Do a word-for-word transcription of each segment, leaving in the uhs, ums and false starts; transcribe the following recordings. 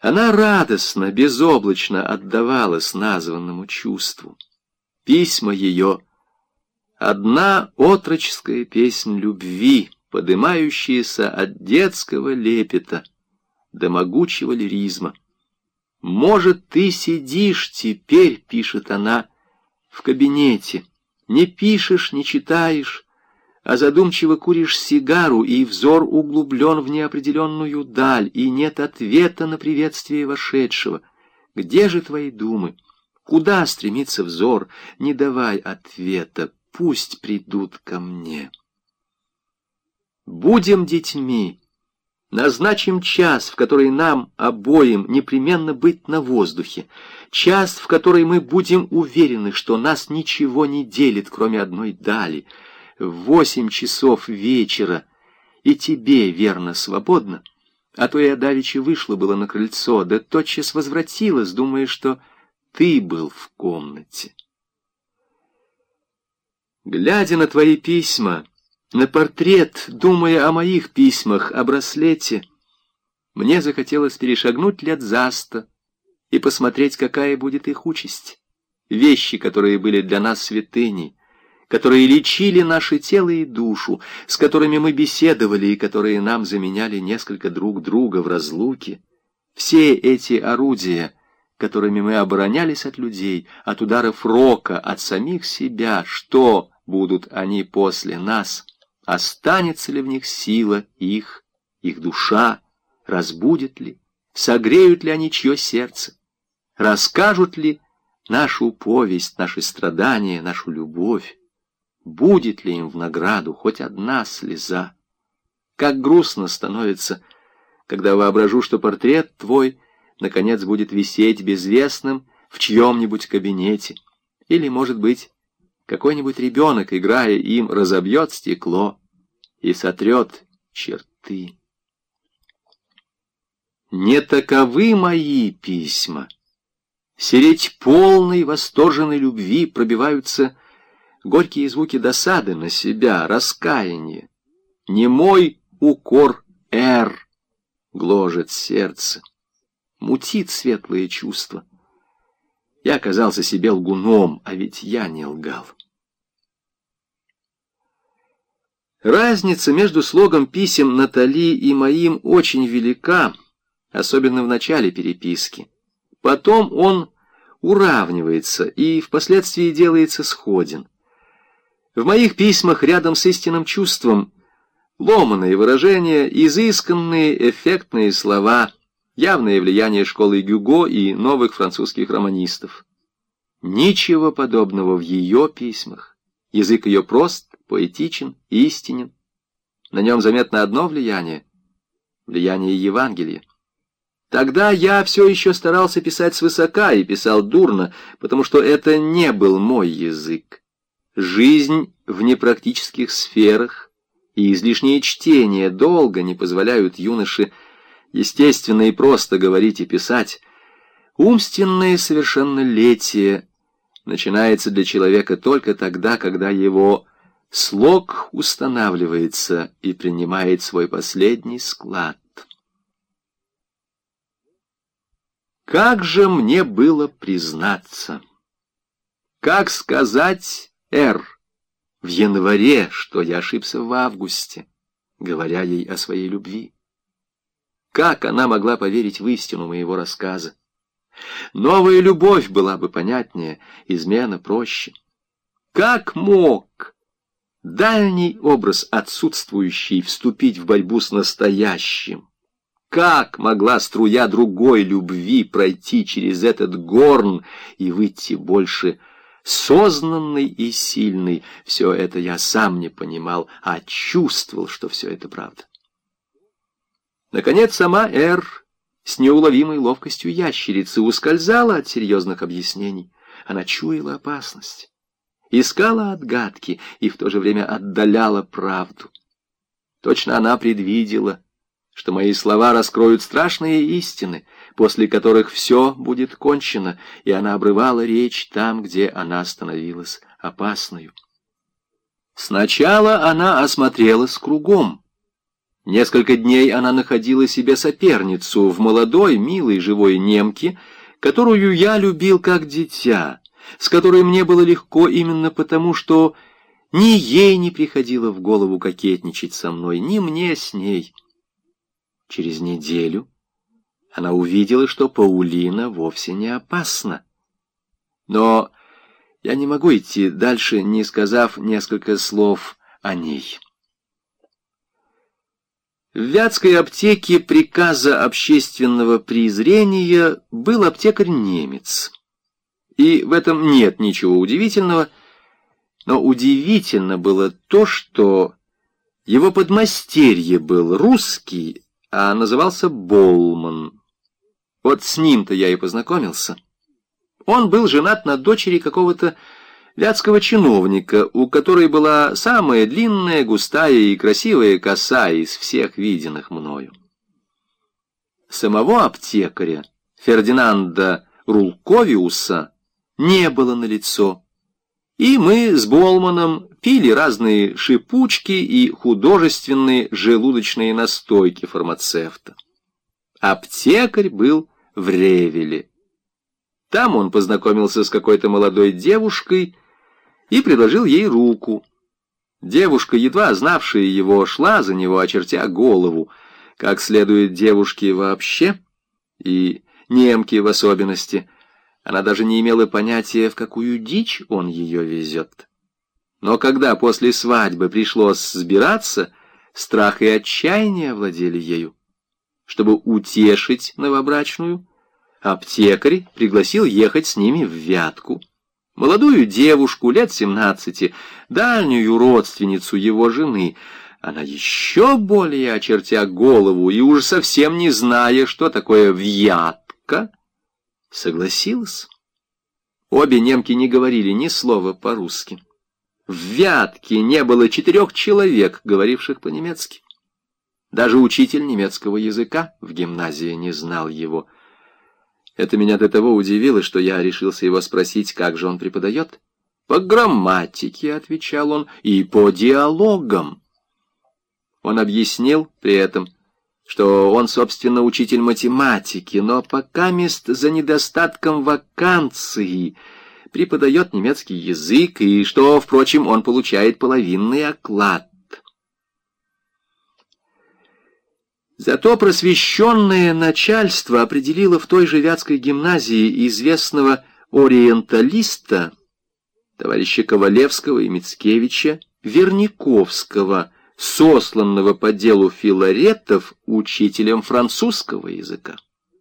Она радостно, безоблачно отдавалась названному чувству. Письма ее — одна отроческая песнь любви, подымающаяся от детского лепета до могучего лиризма. «Может, ты сидишь теперь, — пишет она, — в кабинете, не пишешь, не читаешь, а задумчиво куришь сигару, и взор углублен в неопределенную даль, и нет ответа на приветствие вошедшего. Где же твои думы? Куда стремится взор? Не давай ответа, пусть придут ко мне. Будем детьми, назначим час, в который нам обоим непременно быть на воздухе, час, в который мы будем уверены, что нас ничего не делит, кроме одной дали. В восемь часов вечера, и тебе, верно, свободно, а то я давеча вышла было на крыльцо, да тотчас возвратилась, думая, что ты был в комнате. Глядя на твои письма, на портрет, думая о моих письмах, о браслете, мне захотелось перешагнуть лет за сто и посмотреть, какая будет их участь. Вещи, которые были для нас святыней, которые лечили наше тело и душу, с которыми мы беседовали и которые нам заменяли несколько друг друга в разлуке. Все эти орудия, которыми мы оборонялись от людей, от ударов рока, от самих себя, что будут они после нас? Останется ли в них сила их, их душа? Разбудят ли? Согреют ли они чье сердце? Расскажут ли нашу повесть, наши страдания, нашу любовь? Будет ли им в награду хоть одна слеза? Как грустно становится, когда воображу, что портрет твой наконец будет висеть безвестным в чьем-нибудь кабинете. Или, может быть, какой-нибудь ребенок, играя им, разобьет стекло и сотрет черты. Не таковы мои письма. Сереть полной восторженной любви пробиваются горькие звуки досады на себя, раскаяния. Немой укор эр гложет сердце, мутит светлые чувства. Я оказался себе лгуном, а ведь я не лгал. Разница между слогом писем Натали и моим очень велика, особенно в начале переписки. Потом он уравнивается и впоследствии делается сходен. В моих письмах рядом с истинным чувством ломаные выражения, изысканные, эффектные слова, явное влияние школы Гюго и новых французских романистов. Ничего подобного в ее письмах. Язык ее прост, поэтичен, истинен. На нем заметно одно влияние — влияние Евангелия. Тогда я все еще старался писать свысока и писал дурно, потому что это не был мой язык. Жизнь в непрактических сферах и излишнее чтение долго не позволяют юноше естественно и просто говорить и писать. Умственное совершеннолетие начинается для человека только тогда, когда его слог устанавливается и принимает свой последний склад. Как же мне было признаться? Как сказать Р в январе, что я ошибся в августе, говоря ей о своей любви? Как она могла поверить в истину моего рассказа? Новая любовь была бы понятнее, измена проще. Как мог дальний образ отсутствующий вступить в борьбу с настоящим? Как могла струя другой любви пройти через этот горн и выйти больше сознанный и сильный? Все это я сам не понимал, а чувствовал, что все это правда. Наконец, сама Р с неуловимой ловкостью ящерицы ускользала от серьезных объяснений. Она чуяла опасность, искала отгадки и в то же время отдаляла правду. Точно она предвидела, что мои слова раскроют страшные истины, после которых все будет кончено, и она обрывала речь там, где она становилась опасною. Сначала она осмотрелась кругом, Несколько дней она находила себе соперницу в молодой, милой, живой немке, которую я любил как дитя, с которой мне было легко именно потому, что ни ей не приходило в голову кокетничать со мной, ни мне с ней. Через неделю она увидела, что Паулина вовсе не опасна. Но я не могу идти дальше, не сказав несколько слов о ней. В Вятской аптеке приказа общественного презрения был аптекарь-немец. И в этом нет ничего удивительного, но удивительно было то, что его подмастерье был русский, а назывался Болман. Вот с ним-то я и познакомился. Он был женат на дочери какого-то вятского чиновника, у которой была самая длинная, густая и красивая коса из всех виденных мною. Самого аптекаря, Фердинанда Рулковиуса, не было налицо, и мы с Болманом пили разные шипучки и художественные желудочные настойки фармацевта. Аптекарь был в Ревеле. Там он познакомился с какой-то молодой девушкой и предложил ей руку. Девушка, едва знавшая его, шла за него, очертя голову, как следует девушке вообще, и немке в особенности. Она даже не имела понятия, в какую дичь он ее везет. Но когда после свадьбы пришлось сбираться, страх и отчаяние овладели ею. Чтобы утешить новобрачную, аптекарь пригласил ехать с ними в Вятку. Молодую девушку, лет семнадцати, дальнюю родственницу его жены. Она еще более, очертя голову и уж совсем не зная, что такое Вятка, согласилась. Обе немки не говорили ни слова по-русски. В Вятке не было четырех человек, говоривших по-немецки. Даже учитель немецкого языка в гимназии не знал его. Это меня до того удивило, что я решился его спросить, как же он преподает. «По грамматике», — отвечал он, — «и по диалогам». Он объяснил при этом, что он, собственно, учитель математики, но пока мест за недостатком вакансии преподает немецкий язык, и что, впрочем, он получает половинный оклад. Зато просвещенное начальство определило в той же Вятской гимназии известного ориенталиста, товарища Ковалевского и Мицкевича, Верниковского, сосланного по делу Филаретов, учителем французского языка.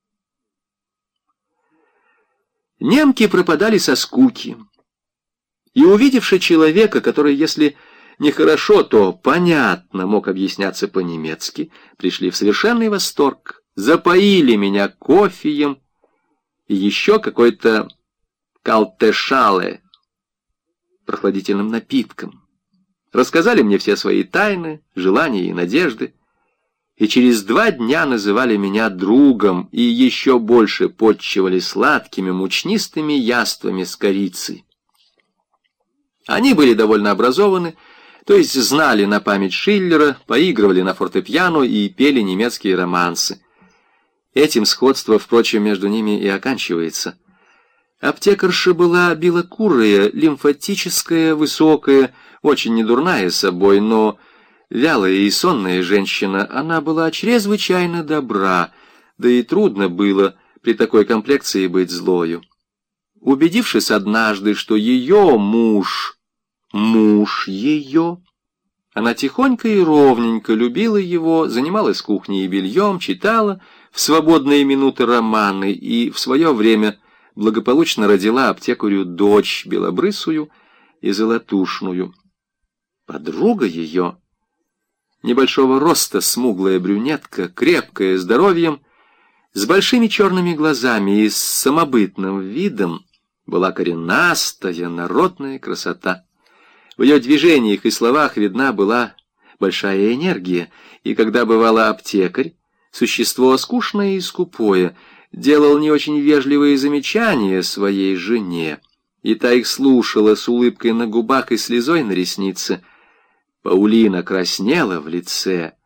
Немки пропадали со скуки, и, увидевши человека, который, если нехорошо, то понятно мог объясняться по-немецки, пришли в совершенный восторг, запоили меня кофеем и еще какой-то калтешале, прохладительным напитком. Рассказали мне все свои тайны, желания и надежды, и через два дня называли меня другом и еще больше подчивали сладкими мучнистыми яствами с корицей. Они были довольно образованы, то есть знали на память Шиллера, поигрывали на фортепиано и пели немецкие романсы. Этим сходство, впрочем, между ними и оканчивается. Аптекарша была белокурая, лимфатическая, высокая, очень недурная собой, но вялая и сонная женщина. Она была чрезвычайно добра, да и трудно было при такой комплекции быть злою. Убедившись однажды, что ее муж... Муж ее. Она тихонько и ровненько любила его, занималась кухней и бельем, читала в свободные минуты романы и в свое время благополучно родила аптекарю дочь белобрысую и золотушную. Подруга ее, небольшого роста, смуглая брюнетка, крепкая здоровьем, с большими черными глазами и с самобытным видом, была коренастая, народная красота. В ее движениях и словах видна была большая энергия, и когда бывало аптекарь, существо скучное и скупое, делал не очень вежливые замечания своей жене, и та их слушала с улыбкой на губах и слезой на реснице, Паулина краснела в лице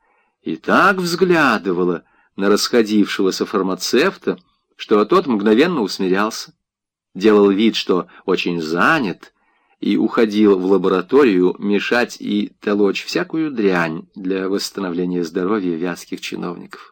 и так взглядывала на расходившегося фармацевта, что тот мгновенно усмирялся, делал вид, что очень занят, и уходил в лабораторию мешать и толочь всякую дрянь для восстановления здоровья вятских чиновников.